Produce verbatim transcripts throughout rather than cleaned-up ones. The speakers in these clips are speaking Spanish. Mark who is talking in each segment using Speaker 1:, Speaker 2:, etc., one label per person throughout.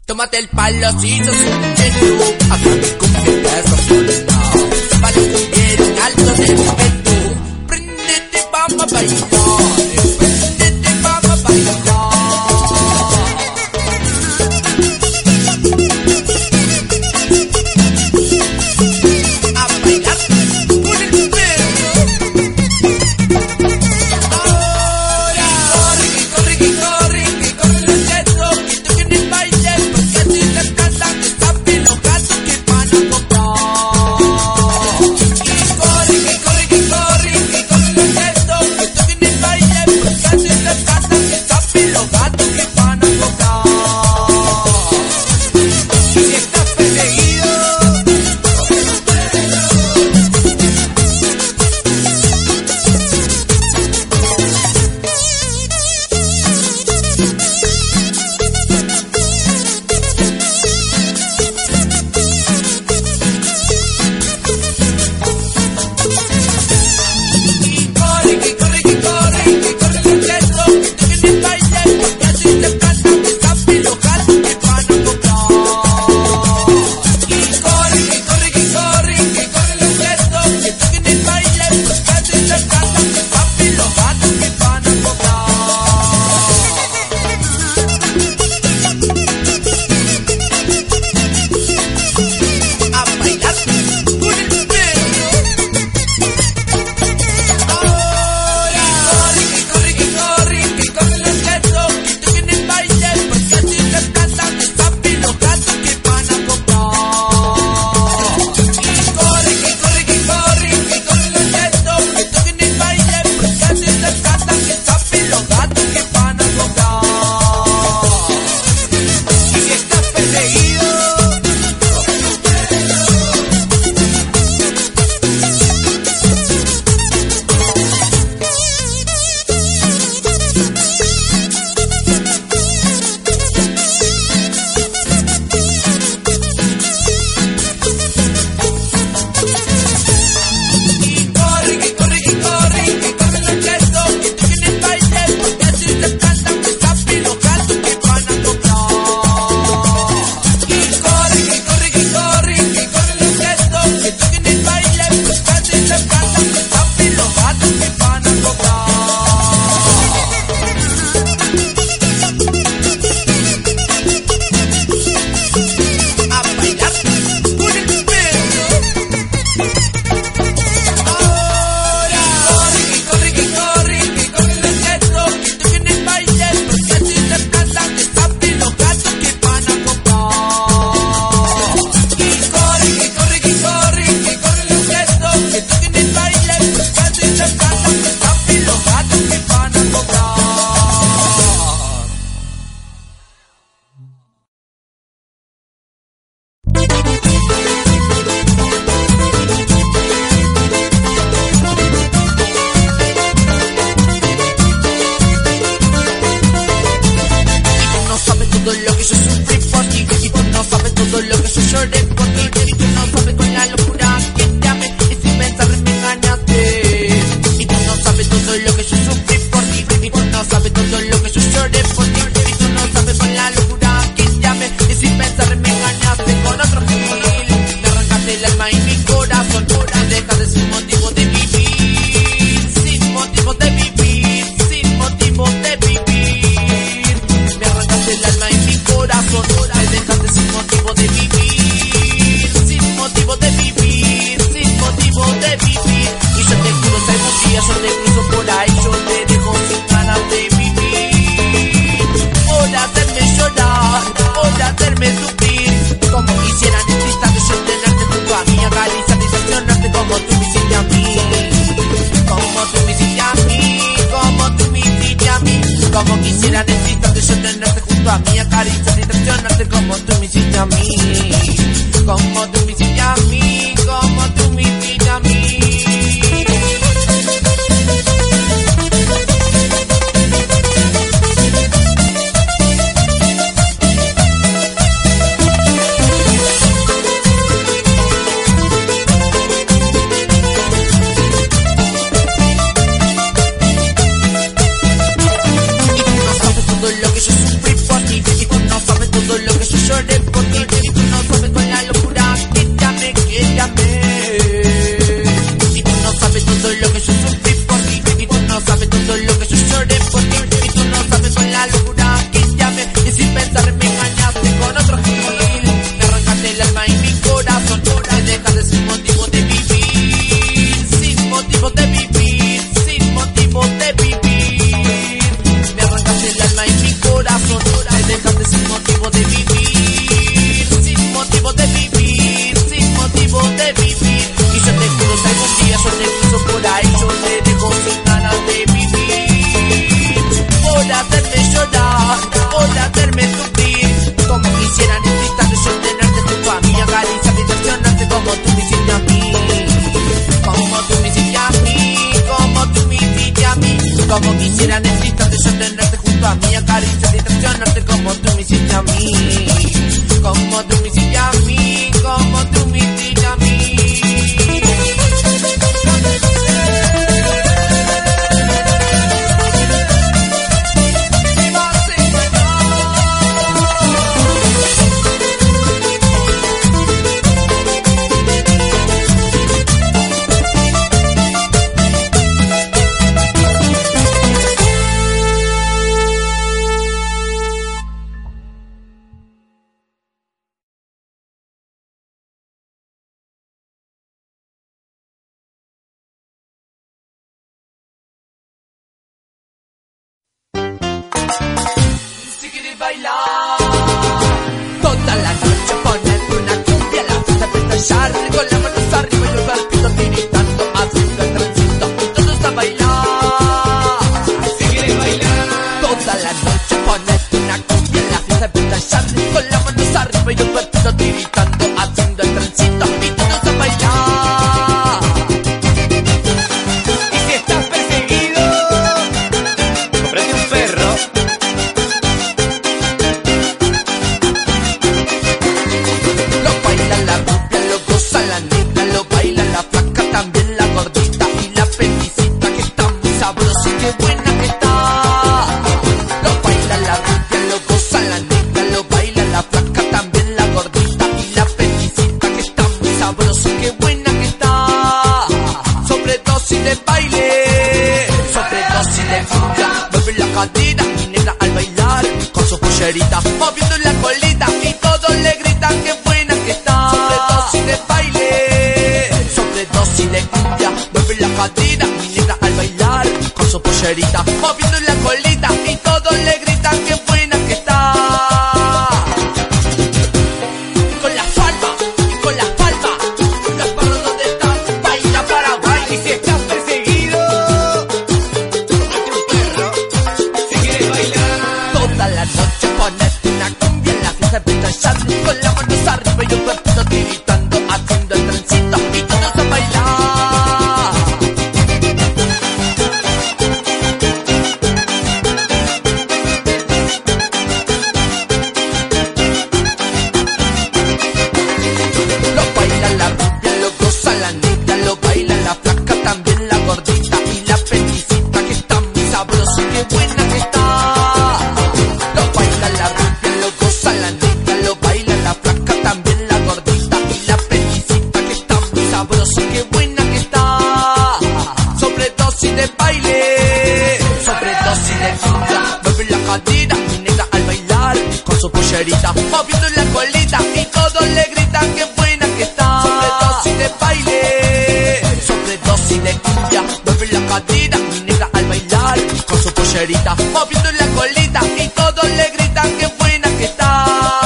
Speaker 1: Tómate el palo si sos un cheto, acá mi cumbia te resuelta. Vale cumbieros alto de respeto. Prendete, vamos a bailar. Prendete, vamos a bailar. A bailar con el perro. Ahora corre, que corre, que corre, que corre los chetos, que toquen el baile, porque así se cansan, que tapen los gatos que van a comprar. Y corre, que corre, que corre, que corre los chetos, que toquen el baile, porque así se cansan, que tapen los gatos que van a comprar. Y si estás perseguido, y corre, que corre, que corre, que corre los chetos, que toquen el baile, porque así se cansan, que tapen los gatos que van a comprar. Y corre, que corre, que corre, que corre los chetos, que toquen el baile, porque así se cansan, que tapen los gatos que van a comprar. A bailar con el perro. Ahora corre, que corre, que corre, que corre los chetos, que toquen el baile, porque así se cansan, que tapen los gatos que van a comprar. Y corre, que corre, que corre, que corre los chetos, que toquen el baile, porque así se cansan, que tapen los gatos que van a comprar. Y si estás perseguido, y corre, que corre, que corre, que corre los chetos, que toquen el baile, porque así se cansan, que tapen los gatos que van a comprar. Y corre, que corre, que corre, que corre los chetos, que toquen el baile, porque así se cansan, que tapen los gatos que van a comprar. A bailar con el perro. Ahora corre, que corre, que corre, que corre los chetos, que toquen el baile, porque así se cansan, que tapen los gatos que van a comprar. Y corre, que corre, que corre, que corre los chetos, que toquen el baile, porque así se cansan, que tapen los gatos que van a comprar. Y tú no sabes todo lo que yo sufrí por ti, y tú no sabes todo lo que yo lloré por ti, y tú no sabes con la locura que te amé, y sin pensar me engañaste. Y tú no sabes todo lo que yo sufrí por ti, y tú no sabes todo lo que yo lloré por ti, y tú no sabes con la locura que te amé, y sin pensar me engañaste con otro gil. Me arrancaste el alma y mi corazón, me dejaste sin motivo de vivir, sin motivo de vivir, sin motivo de vivir. Me arrancaste el alma y mi corazón, me dejaste sin motivo de vivir, sin motivo de vivir, sin motivo de vivir. Y yo te juro que algún día yo te cruzo por ahí, yo te dejo sin ganas de vivir. Por hacerme llorar, por hacerme sufrir, como quisiera necesitar que yo tenerte junto a mí, acariciarte y sancionarte como tú me hiciste a mí, como tú me hiciste a mí, como tú me hiciste a mí, como quisiera necesitar que yo tenerte junto a mí, acariciarte y sancionarte como tú me hiciste a mí, como tú me hiciste a mí, como tú me hiciste a mí. Y tú no sabes todo lo que yo sufrí por ti, y tú no sabes todo lo que yo lloré por ti. Y tú no sabes con la locura que te amé, que te amé. Y tú no sabes todo lo que yo sufrí por ti. Y tú no sabes todo lo que yo lloré por ti. Y tú no sabes con la locura que te amé. Y sin pensar me engañaste con otro gil. Me arrancaste el alma y mi corazón. Me dejaste sin motivo de vivir. Sin motivo de vivir. Sin motivo de vivir. Me arrancaste el alma y mi corazón. Me dejaste sin motivo de vivir. Sin motivo de vivir. Sin motivo de vivir. Y yo te juro que algún día yo te cruzo por ahí. Yo te dejo sin ganas de vivir. Por hacerme llorar. Por hacerme sufrir. Como quisiera necesitar yo tenerte junto a mí. Acariciarte y traicionarte como tú me hiciste a mí. Como tú me hiciste a mí. Como tú me hiciste a mí. Como quisiera necesitarte yo tenerte junto a mí. Acariciarte y traicionarte como tú me hiciste a mí. Como tú me hiciste a mí. Como tú me hiciste a mí. Si quieres bailar toda la noche, ponerte una cumbia, la fiesta empieza a estallar, con las manos arriba y el cuerpito tiritando, haciendo el trencito y todos a bailar. Si quieres bailar toda la noche, ponerte una cumbia, la fiesta empieza a estallar, con las manos arriba y el cuerpito tiritando, haciendo el trencito y todos a bailar. Y si estás perseguido, cómprate un perro. Moviendo la colita y todos le gritan que buena que está. Sobredosis de baile, sobredosis de cumbia. Mueve la cadera, mi negra al bailar con su pollerita. Moviendo la colita y todos le gritan que buena que está. Con la palma, y con la palma, las palmas donde están, baila Paraguay. Y si estás perseguido, cómprate un perro, si quieres bailar toda la noche. Ponerte una cumbia, la fiesta empieza a estallar, con las manos arriba y el cuerpito tiritando, haciendo el trencito y todos a bailar. Lo baila la rubia, lo goza la negra, lo baila la flaca, también la gordita y la peticita que está muy sabrosa, qué buena que está. De baile, sobredosis de cumbia, mueve la cadera, mi negra al bailar con su pollerita, moviendo la colita y todos le gritan que buena que está. Sobredosis de baile, sobredosis de cumbia, mueve la cadera, mi negra al bailar con su pollerita, moviendo la colita y todos le gritan que buena que está.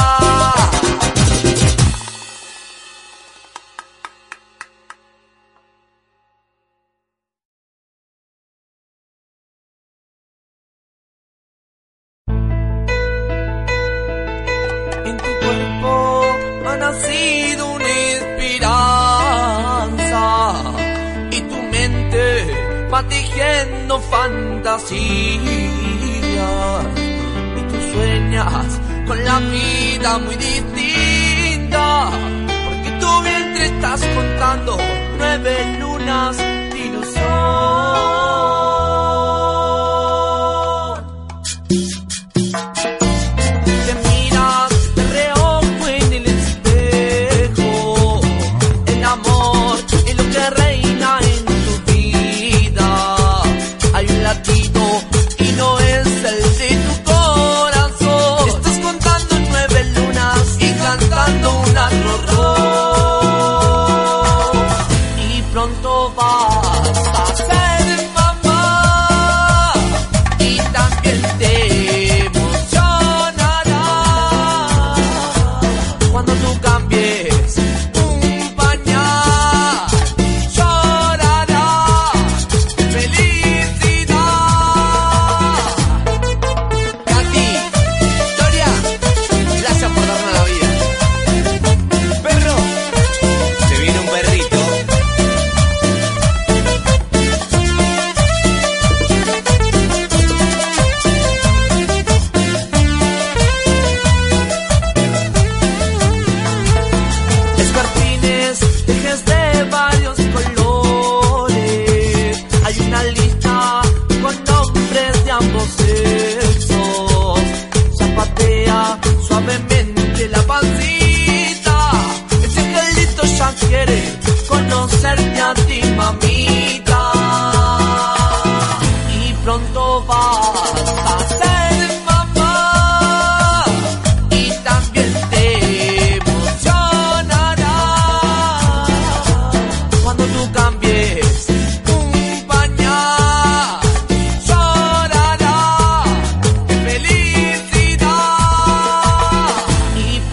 Speaker 1: Ha nacido una esperanza y tu mente va tejiendo fantasías y tú sueñas con la vida muy distinta porque tu vientre estás contando nueve lunas de ilusión. Te miras, te reo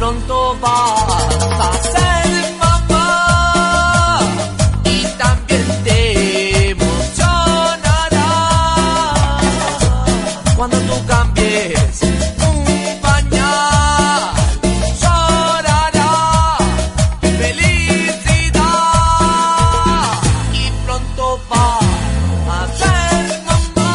Speaker 1: pronto vas a ser mamá y también te emocionará cuando tú cambies un pañal, llorará felicidad y pronto vas a ser mamá.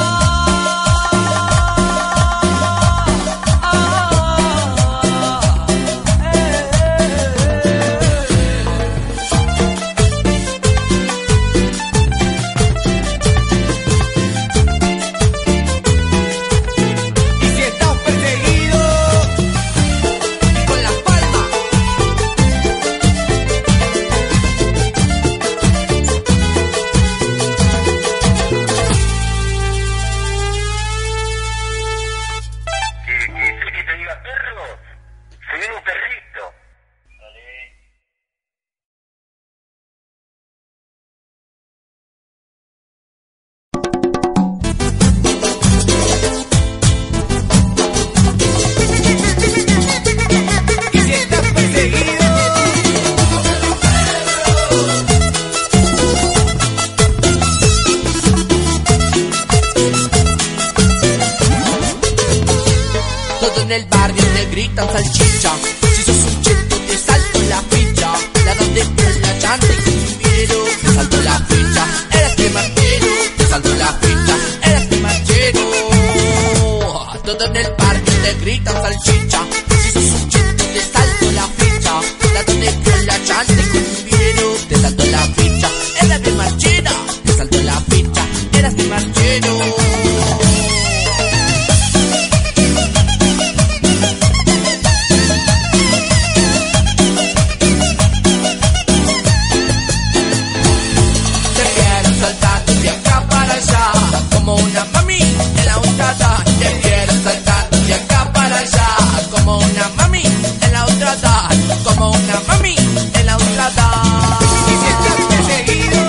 Speaker 1: En el barrio te gritan salchicha, si sos un cheto te salto la ficha, la donde con la chanta y cumbiero, te salto la ficha, eres que marchero, te salto la ficha, eres que marchero. Todo en el barrio te gritan salchicha, si sos un cheto te salto la ficha, la donde con la chanta y cumbiero, te salto la ficha, eres que marchera, te salto la ficha, eres que marchero. Como una mami en la otra edad, te quiero saltar de acá para allá. Como una mami en la otra edad, como una mami en la otra edad. Y si estás perseguido,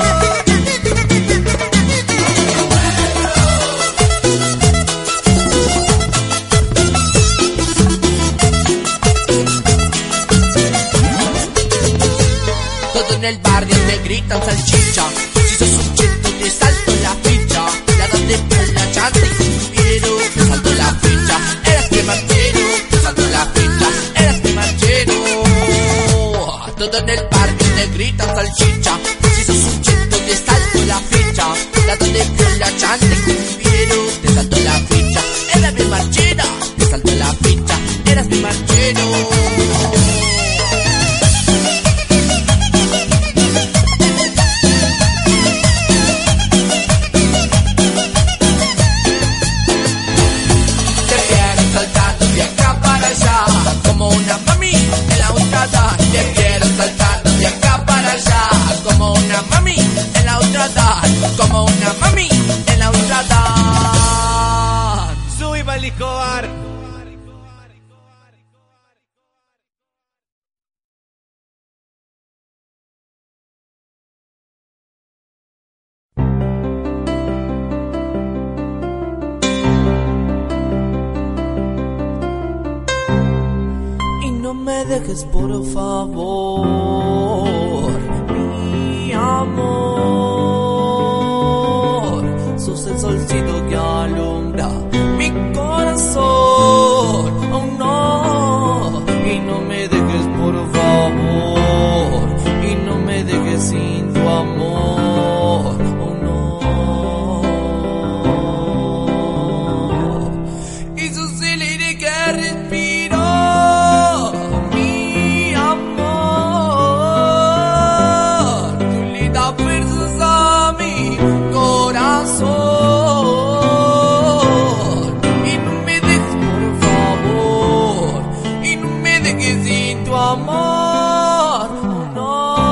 Speaker 1: todo en el barrio te gritan salchicha, si sos un cheto te salto la ficha, la donde con la chanta y cumbiero, te salto la ficha, eres que marchero, te salto la ficha, eres que marchero. Todo en el barrio te gritan salchicha, si sos un cheto te salto la ficha, la donde con la chanta y cumbiero, te salto la ficha, eres que marchera, te salto la ficha, eres que marchero. Como una mami en la otra edad, te quiero saltar de acá para allá. Como una mami en la otra edad, como una mami en la otra edad.
Speaker 2: Subí para el Escobar.
Speaker 1: No me dejes por favor, mi amor. Sos el solcito que alumbra mi corazón, oh no. Y no me dejes por favor, y no me dejes sin tu amor, oh no. Y sos el aire que respiro, amor, no.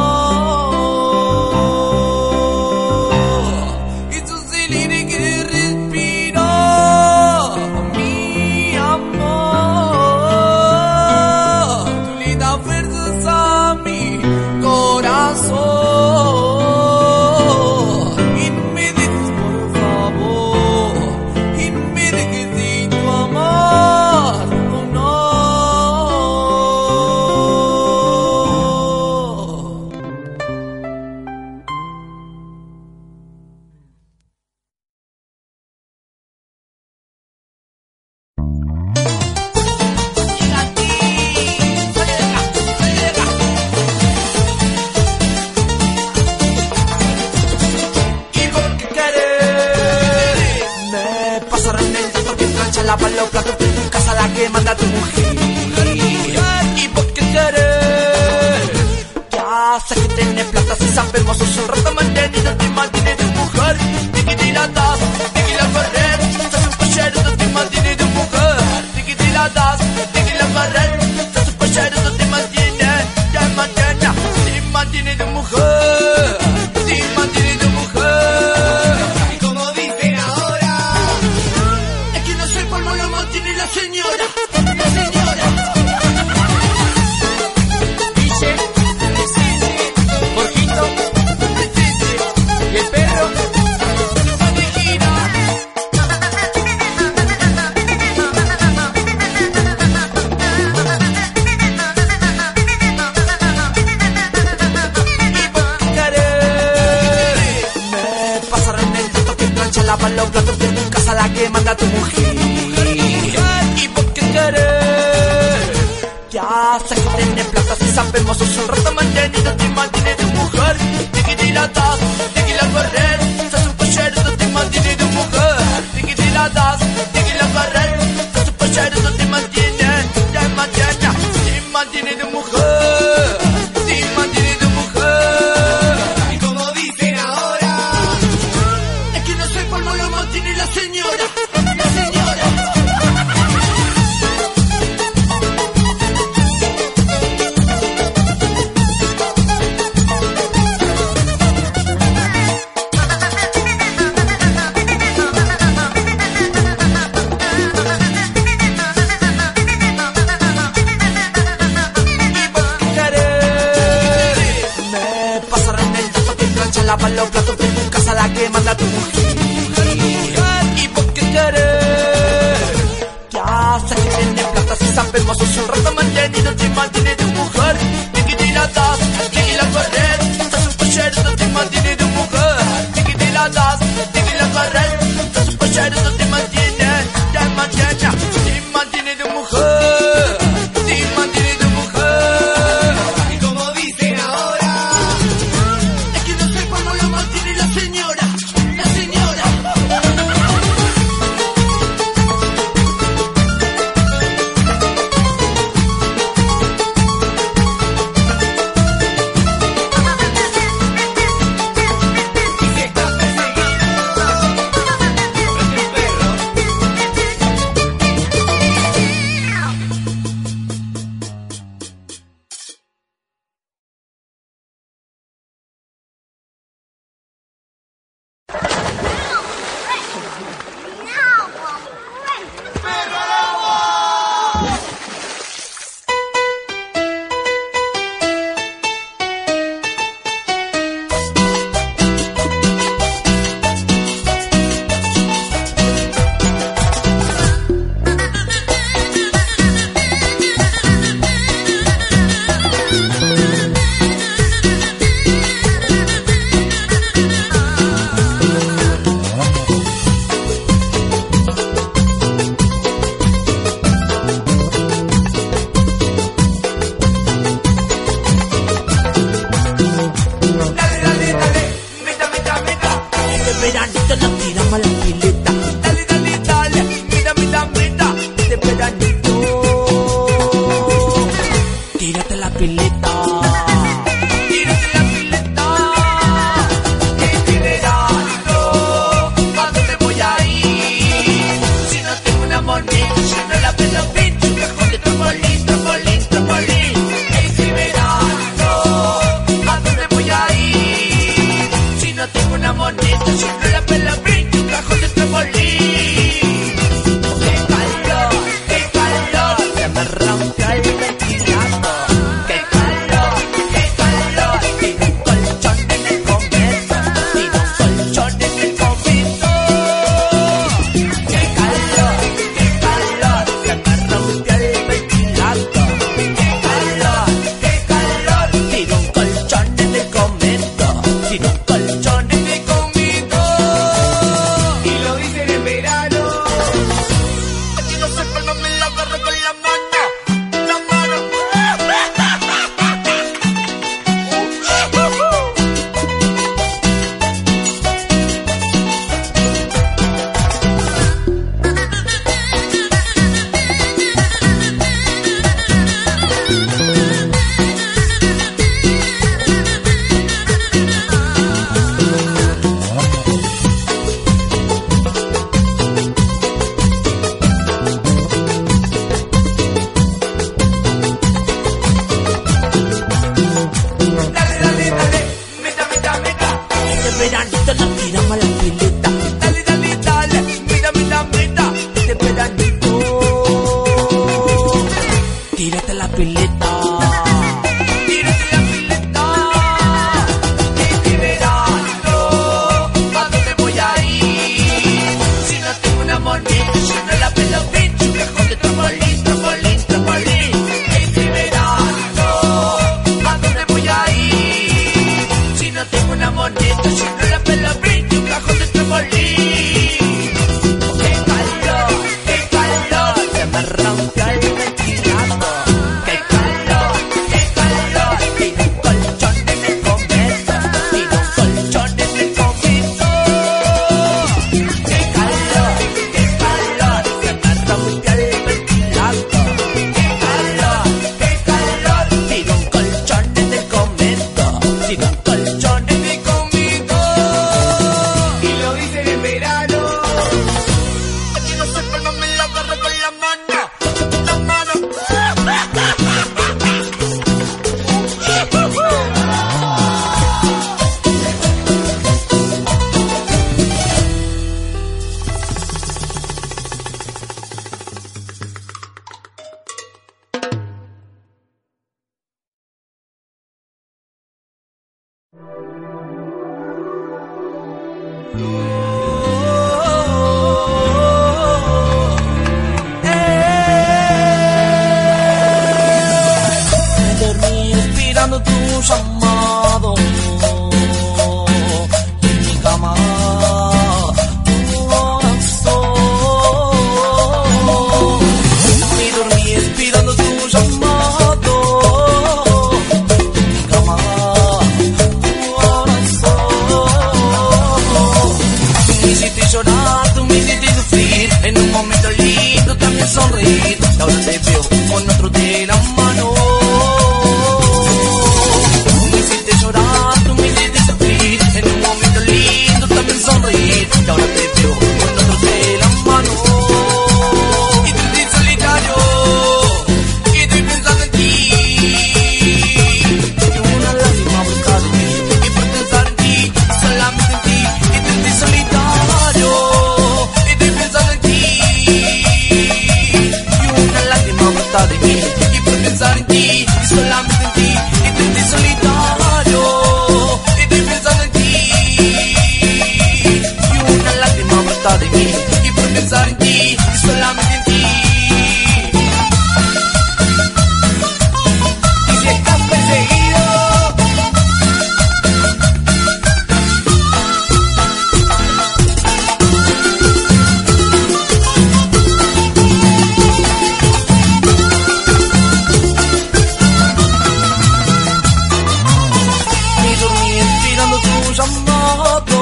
Speaker 1: Y tú el aire que respiro, mi amor. Tú le das fuerzas a mi corazón. Y no me dejes por favor, y no me dejes sin tu amor, oh no. sabemos, sos un rato mantenido, te mantiene de mujer. Tiquitilatas, tequila correr, sos un pollero, te mantiene de mujer. Tiquitilatas, tequila correr, sos un pollero, te mantiene, te mantiene, te mantiene de mujer, te mantiene de mujer.
Speaker 2: Y como dicen ahora,
Speaker 1: es que no sé cómo lo mantiene la señora, la señora.
Speaker 2: Guille, Jorgito y el perro.
Speaker 1: Lavan los platos de tu casa, la que manda tu mujer. ¿Y vos qué querés? Ya sé que tenés plata, si sabemos, sos un rato mantenido, te mantiene de mujer. Tiquitilatas, tequila correr, sos un pollero, te mantiene de mujer. Tiquitilatas, tequila correr, sos un pollero, te mantiene, te mantiene, te mantiene de mujer, te mantiene de mujer.
Speaker 2: Y como dicen ahora,
Speaker 1: cómo lo mantiene la señora, la señora. ¿Y vos qué querés? Me pasaron el dato que plancha, lava los platos de tu casa, la que manda tu mujer. ¿Y vos qué querés? Ya sé que tenés plata, si sabemos, sos un rato mantenido, te mantiene de mujer. Tiquitilatas, tequila correr, sos un pollero, te mantiene de mujer. Tiquitilatas, tequila correr, sos un pollero, te mantiene, te mantiene, te mantiene de mujer, te mantiene de mujer.
Speaker 2: y como dicen ahora,
Speaker 1: Es que no sé cómo lo mantiene la señora, la señora.
Speaker 2: y si estás perseguido, prende el perro.
Speaker 1: Dale, dale, dale, mira, mira, mira. De veranito nos tiramos a la pileta. Dale, dale, dale, mira, mira, mira. De veranito, tírate la pileta. Tírate la pileta. Este verano, ¿pa' dónde voy a ir? Si no tengo una moneda, si no la vendo bien, un cajón de trampolín, trampolín, trampolín. Este verano, ¿a dónde voy a ir? Si no tengo una moneda, si no la pela bien, un cajón de trampolín. ¡Qué calor, qué calor! Se me rompió el ventilador. ¡Qué calor, Esperando tu llamado en mi cama, tu corazón. Me dormí esperando tu llamado en mi cama, tu corazón. Tú me hiciste llorar, tú me hiciste sufrir. En un momento lindo también sonreír. Y ahora te veo con otro de la mano. Sonreír, y ahora te veo con otro de la mano. Y te estoy solitario, y estoy pensando en ti. Y una lágrima brota de mí, y por pensar en ti, solamente en ti. Y te estoy solitario, y estoy pensando en ti. Y una lágrima brota de mí, y por pensar en ti, solamente en ti. Y te estoy solitario, y estoy pensando en ti. De mí y por pensar en ti y solamente en ti. Y si estás perseguido, me dormí esperando tu llamado.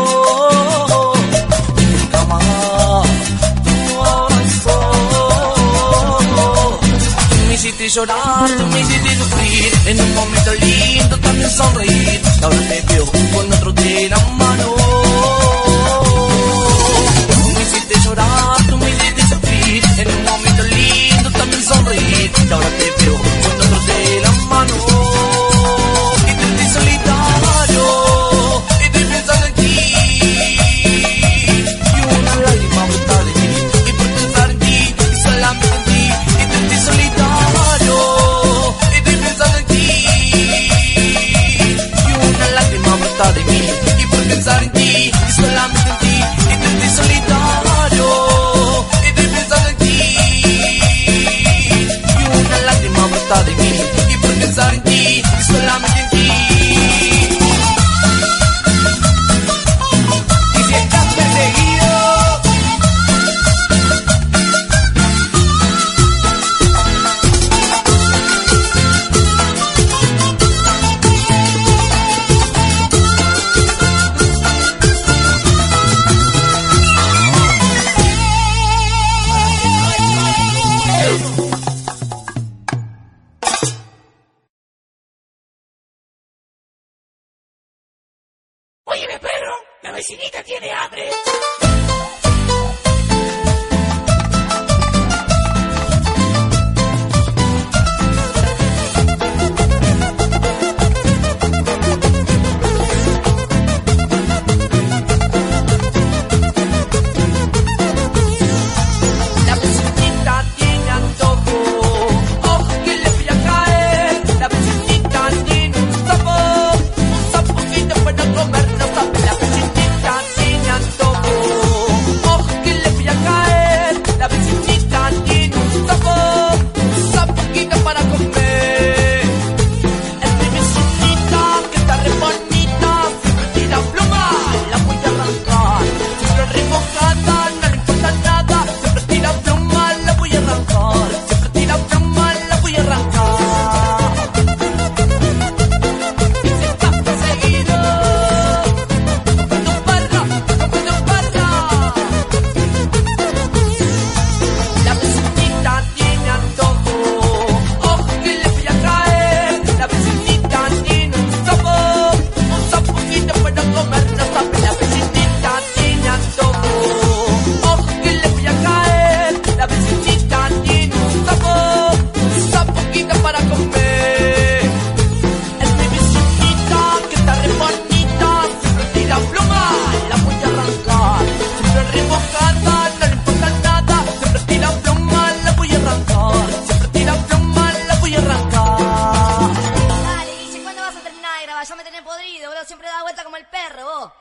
Speaker 1: Me hiciste llorar, tú me hiciste sufrir. En un momento lindo también sonreír. Y ahora te veo con otro de la mano. Me hiciste llorar, tú me hiciste sufrir. En un momento lindo también sonreír. Y ahora te veo con otro de la mano. Y te estoy solitario, estoy pensando en ti. Y una lágrima brota de mí. Y por pensar en ti, y solamente en ti. Y te estoy solitario, estoy pensando en ti. Y una lágrima brota de mí. Y por pensar en ti, y solamente en ti. Y te estoy solitario, estoy pensando en ti. Y una lágrima brota de mí. Y por pensar en ti, y solamente en ti. Y si estás perseguido,
Speaker 2: Óyeme, perro, la vecinita tiene hambre.
Speaker 1: la vecinita tiene antojo, ojo que le voy a caer. La vecinita tiene un sapo, un sapocito para comer, no sabe. La vecinita tiene antojo.
Speaker 3: el perro, vos.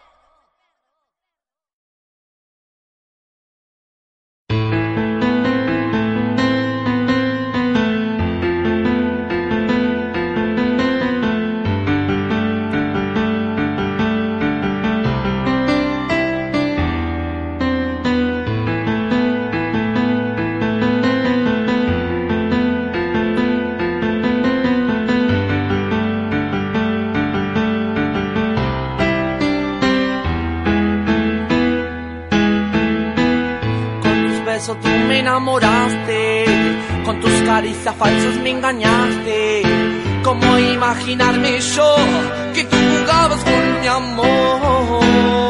Speaker 1: Tú me enamoraste, con tus caricias falsas me engañaste. ¿Cómo imaginarme yo que tú jugabas con mi amor?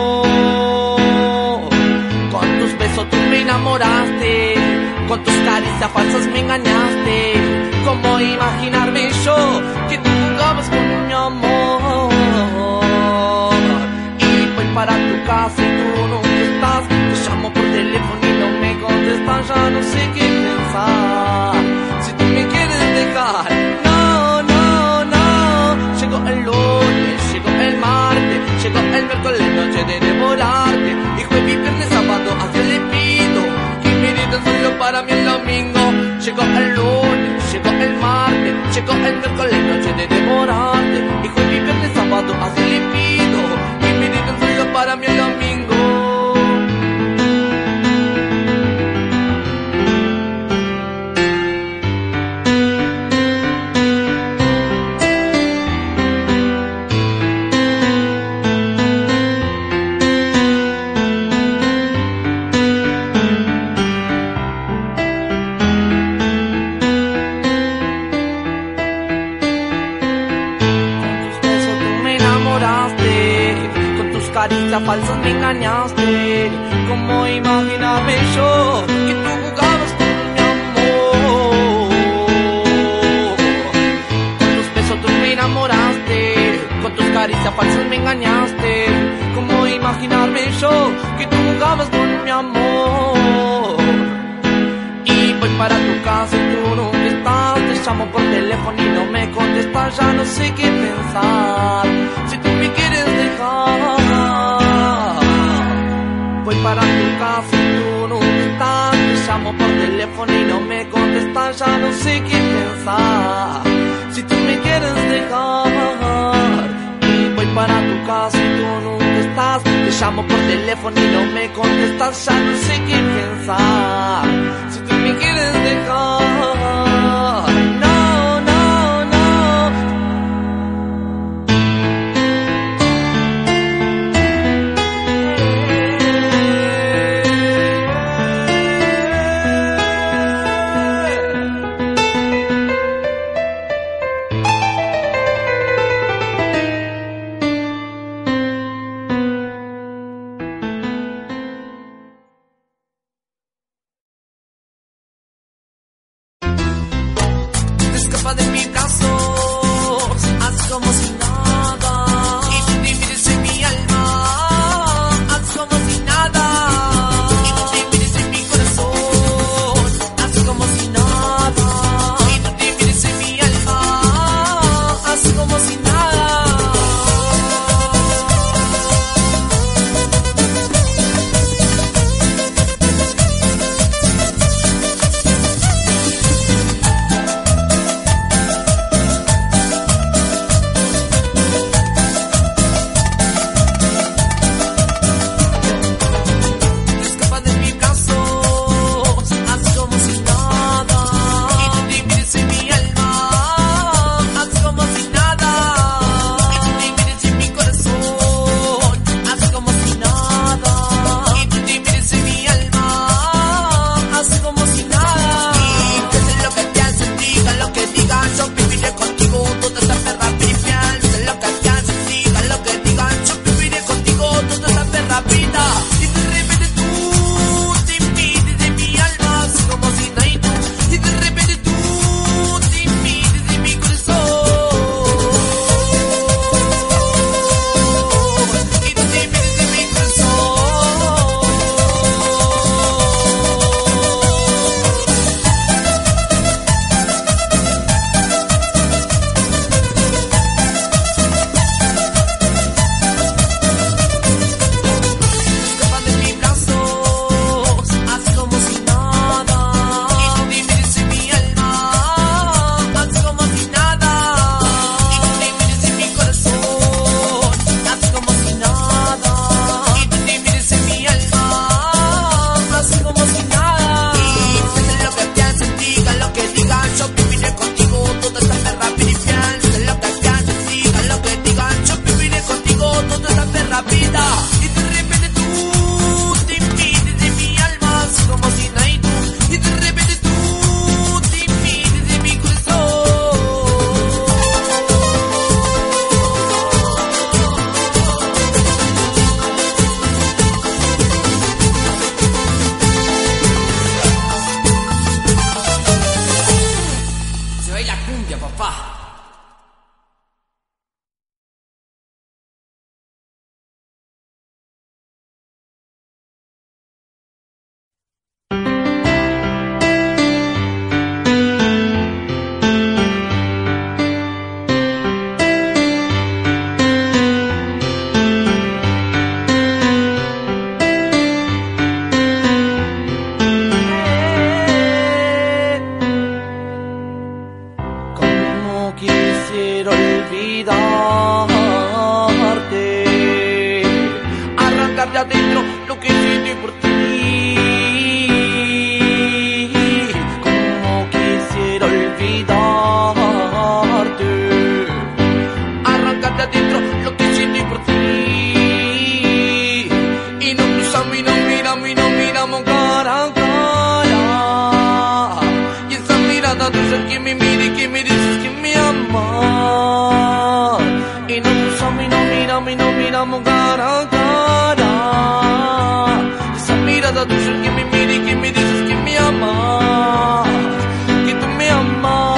Speaker 1: Con tus besos tú me enamoraste, con tus caricias falsas me engañaste. ¿Cómo imaginarme yo que tú jugabas con mi amor? Y voy para tu casa y tú nunca estás. Te llamo por teléfono y no me contestas, ya no sé qué pensar. Si tú me quieres dejar, no, no, no. Llegó el lunes, llegó el martes, llegó el miércoles, noche de devorarte. Y jueves, viernes, sábado, hacia le pido que me den solo para mí el domingo. Llegó el lunes, llegó el martes, llegó el miércoles, noche de devorarte. Y jueves, viernes, sábado, hacia le pido que me den solo para mí el domingo. Caricias falsas me engañaste. ¿Cómo imaginarme yo que tú jugabas con mi amor? Con tus besos tú me enamoraste, con tus caricias falsas me engañaste. ¿Cómo imaginarme yo que tú jugabas con mi amor? Y voy para tu casa y tú nunca estás. Te llamo por teléfono y no me contestas, ya no sé qué pensar. Si tú me quieres dejar, voy para tu casa y tú nunca estás. Te llamo por teléfono y no me contestas, ya no sé qué pensar. Si tú me quieres dejar, y voy para tu casa y tú nunca estás. Te llamo por teléfono y no me contestas, ya no sé qué pensar. Si tú me quieres dejar, no, no, no. quisiera olvidarte, arrancar de adentro lo que siento por ti. Como quisiera olvidarte, arrancar de adentro lo que siento por ti. Y no cruzamos y no miramos y no miramos cara a cara. Y esa mirada tuya que me mira y que me dices que me amas. Y no cruzamos y no miramos y no miramos cara a cara. Y esa mirada tuya que me mira y que me dices que me amas. Que tú me amas.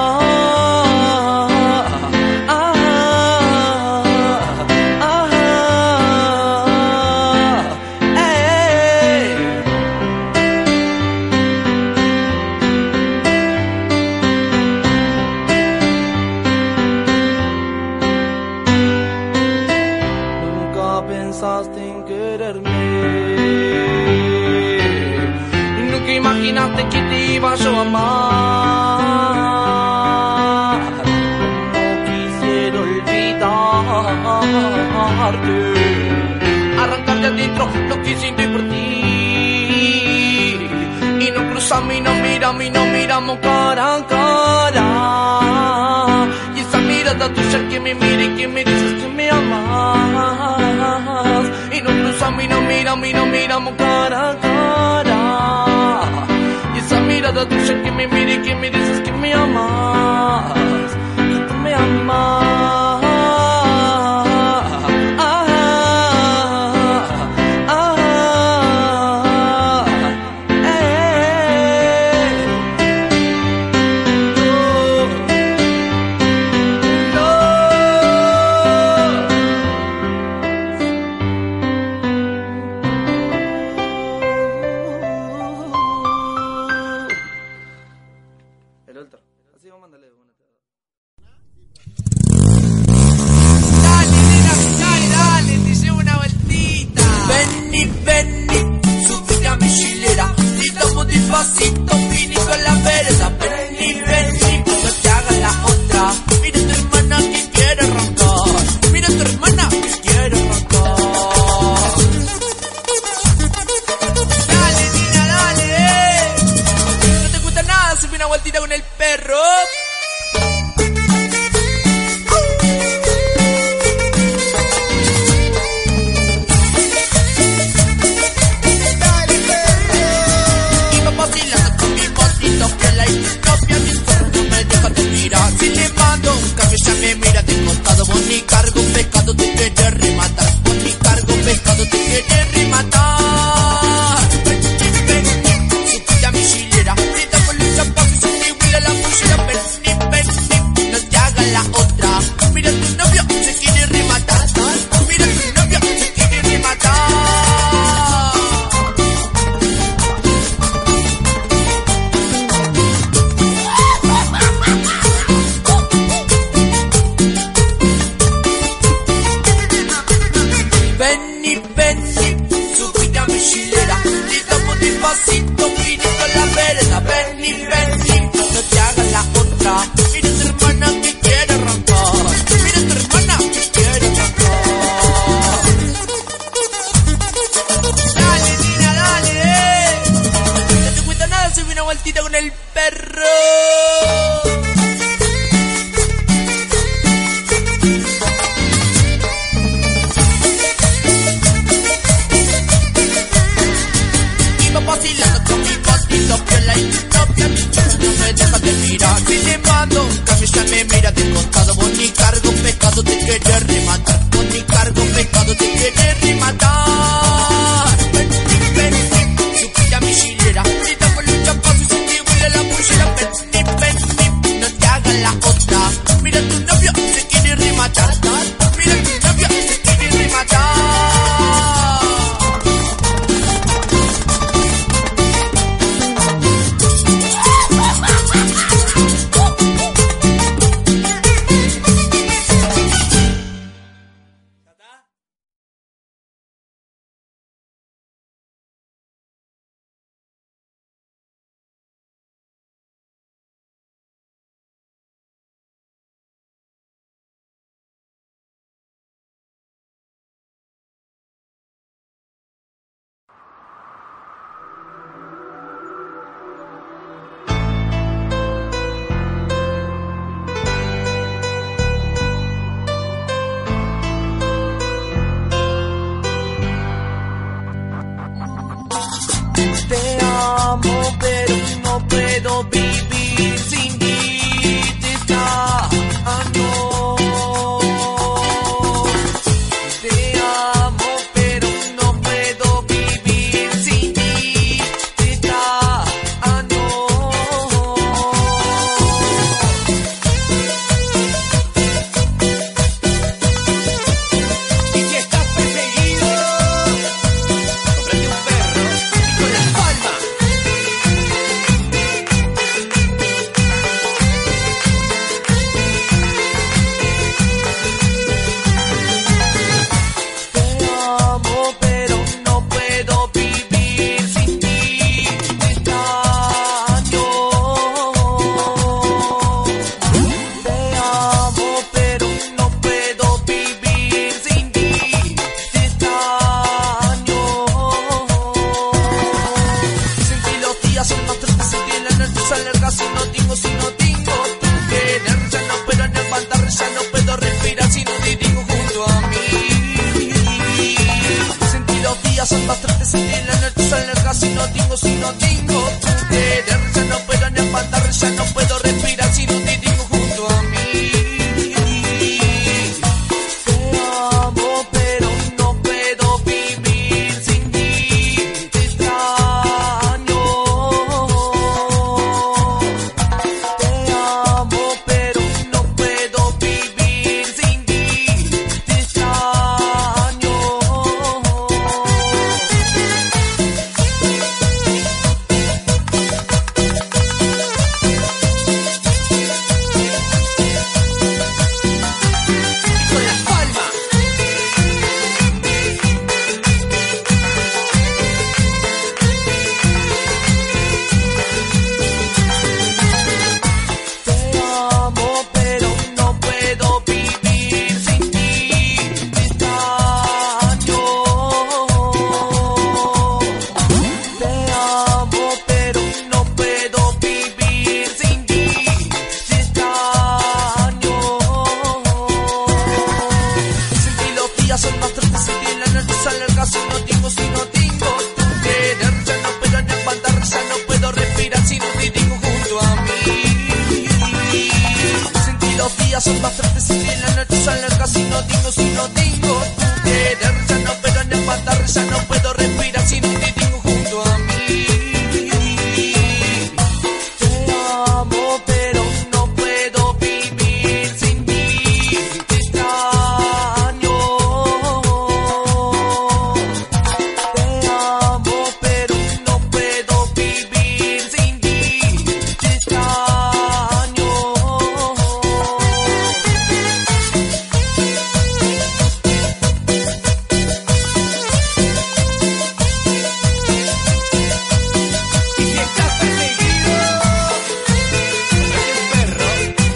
Speaker 1: Pensaste en quererme y nunca imaginaste que te iba yo a amar. Como quisiera olvidarte, arrancarte adentro lo que siento por ti. Y no cruzamos y no miramos y no miramos cara a cara. Y esa mirada tuya que me mira y que me dices que me amas. Y no cruzamos y no miramos y no miramos cara a cara. Y esa mirada tuya que me mira y que me dices que me amas. Que tú me amas. Ah, ah, ah, eh. No, no. El otro. Así vamos a mandarle una. Dale, nena, dale, dale, te llevo una vueltita. Vení, vení, subite a mi chilera. Y tomo despacito, vini con la vereda. Vení, vení, no te hagas la otra. Mira tu hermana que quiere arrancar. Mira tu hermana que quiere arrancar. Dale, nena, dale, eh. No te gusta nada, sube una vueltita con el perro. Y va vacilando con mi motito, que la propia mi zorro no me deja de mirar. Si le mando un cambio ya me mira de costado. Vos ni cargo un pecado te quiere rematar. Vos ni cargo un pecado te quiere rematar. Subite a mi chilera, grita por los zapatos y se me huele la pullera. Vení, vení, no te hagas la otra. Mira tu novio se quiere rematar. Mira tu novio se quiere rematar. no tengo, si no tengo tu querer. Ya no puedo ni aguantar, ya no puedo respirar si no te tengo junto a mí. Te amo, pero no puedo vivir sin ti. Te extraño. Te amo, pero no puedo vivir sin ti. Te extraño. Con las palmas. Te amo, pero no puedo vivir sin ti. Te extraño. Te amo, pero no puedo vivir sin ti. Te extraño. Sentí los días son más tristes, sentí la noche se alarga si no tengo, si no tengo tu querer. Ya no puedo ni aguantar, ya no puedo respirar si no te tengo junto a mí. Sentí los días son más tristes, sentí la noche se alarga si no tengo, si no tengo tu querer. Ya no puedo ni aguantar, ya no puedo respirar si no te tengo junto a mí. Te amo, pero no puedo vivir sin ti. Te extraño. Te amo, pero no puedo vivir sin ti. Te extraño. Y si estás perseguido, eres un perro.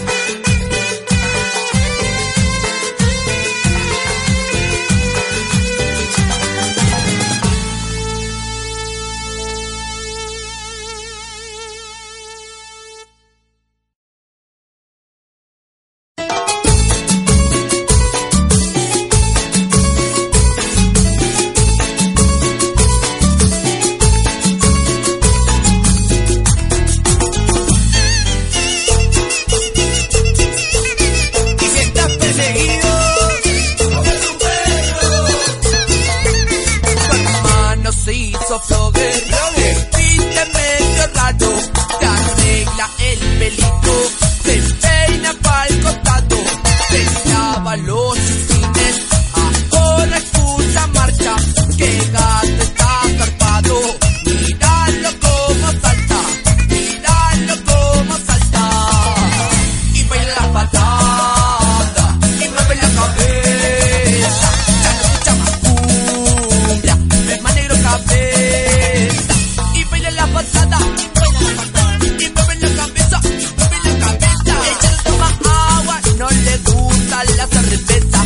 Speaker 1: Y si estás perseguido, eres un perro. Con las manos se hizo flogger. Te viste medio raro. Te arregla el pelito. Te peina pa'l costado. Te lava los cines. Ahora escucha marcha. Que gato está zarpado. Míralo como salta. Míralo como salta. Y baila la patada. Y mueve la cabeza. Ya no escucha más cumbia. Es más negro cabeza. Y baila la patada. Y mueve la cabeza. Mueve la cabeza. Ella no toma agua. No le gusta la cerveza.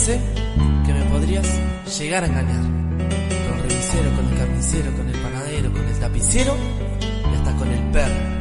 Speaker 1: sé que me podrías llegar a engañar. Con el remisero, con el carnicero, con el panadero, con el tapicero y hasta con el perro.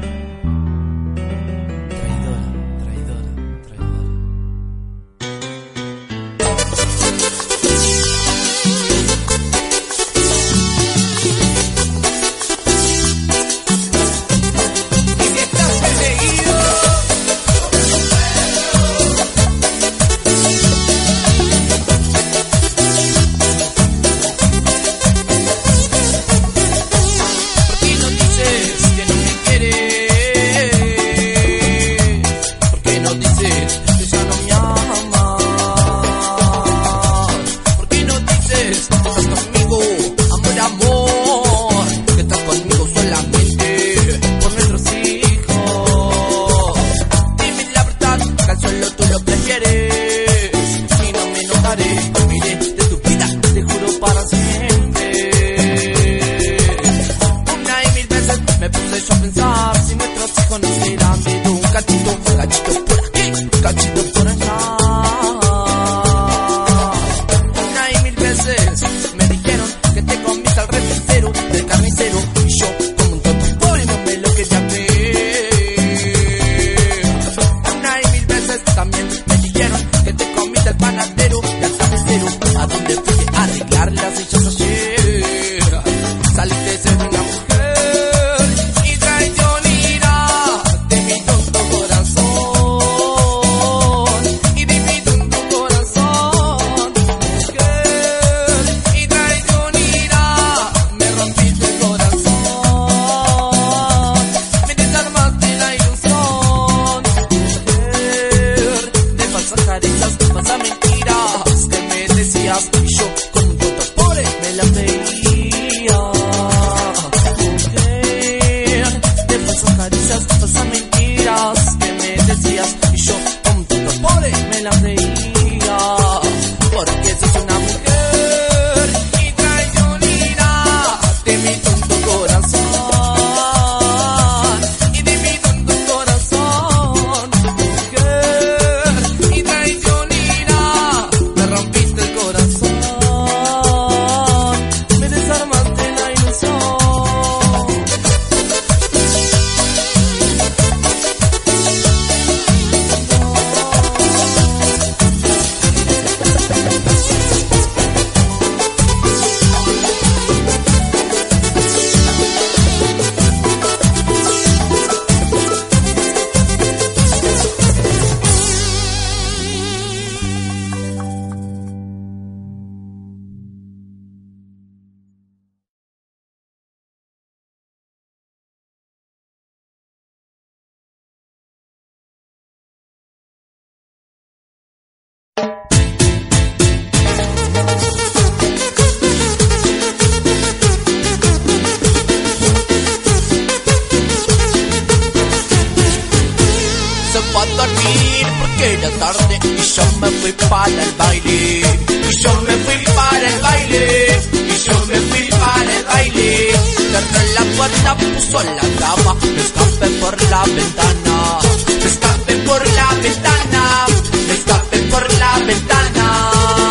Speaker 2: Tarde y yo me fui para el baile, y yo me fui para el baile, y yo me fui para el baile. Cerré la puerta, puso la cama, me escapé por la ventana, me escapé por la ventana, me escapé por la ventana.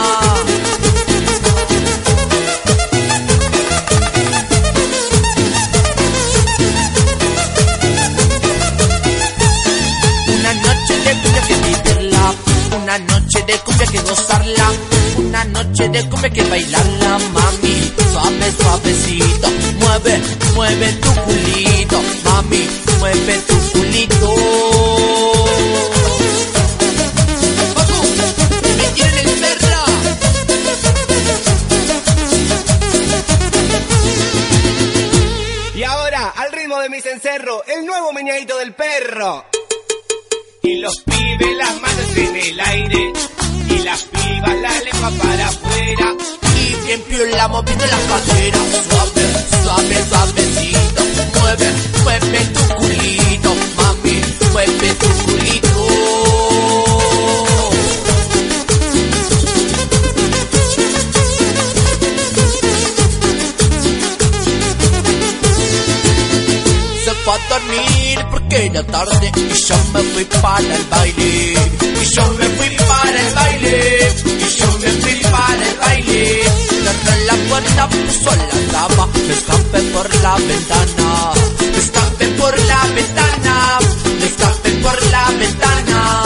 Speaker 2: Una noche de cumbia que vivirla, una noche de cumbia que gozarla, una noche de cumbia que bailarla, mami, suave, suavecito, mueve, mueve tu culito, mami, mueve tu culito. ¡Paco! ¡Me quieren el perro!
Speaker 3: Y ahora, al ritmo de mi cencerro, el nuevo meñadito del perro. Y los pibes las manos en el aire, y las pibas la lengua para afuera,
Speaker 2: y bien piola moviendo las caderas, suave, suave, suavecito, mueve, mueve tu culito, mami, mueve tu culito. Se pa' dormir porque era tarde y yo me fui para el baile. Y yo me fui para el baile. Y yo me fui para el baile. Cerré la puerta, puso la tapa. Me escapé por la ventana. Me escapé por la ventana. Me escapé por la ventana.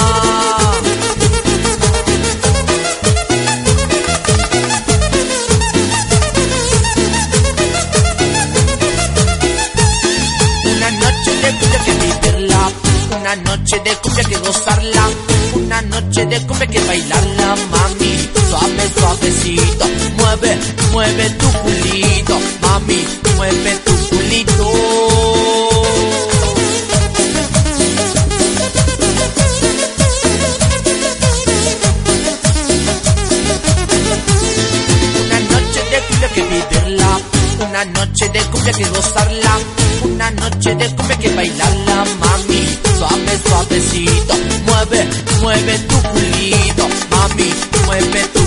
Speaker 2: Una noche de cumbia que gozarla, una noche de cumbia que bailarla, mami, suave, suavecito, mueve, mueve tu culito, mami, mueve tu culito. Una noche de cumbia que vivirla, una noche de cumbia que gozarla, una noche de cumbia que bailarla, mami, suave, suavecito, mueve, mueve tu culito, mami, mueve tu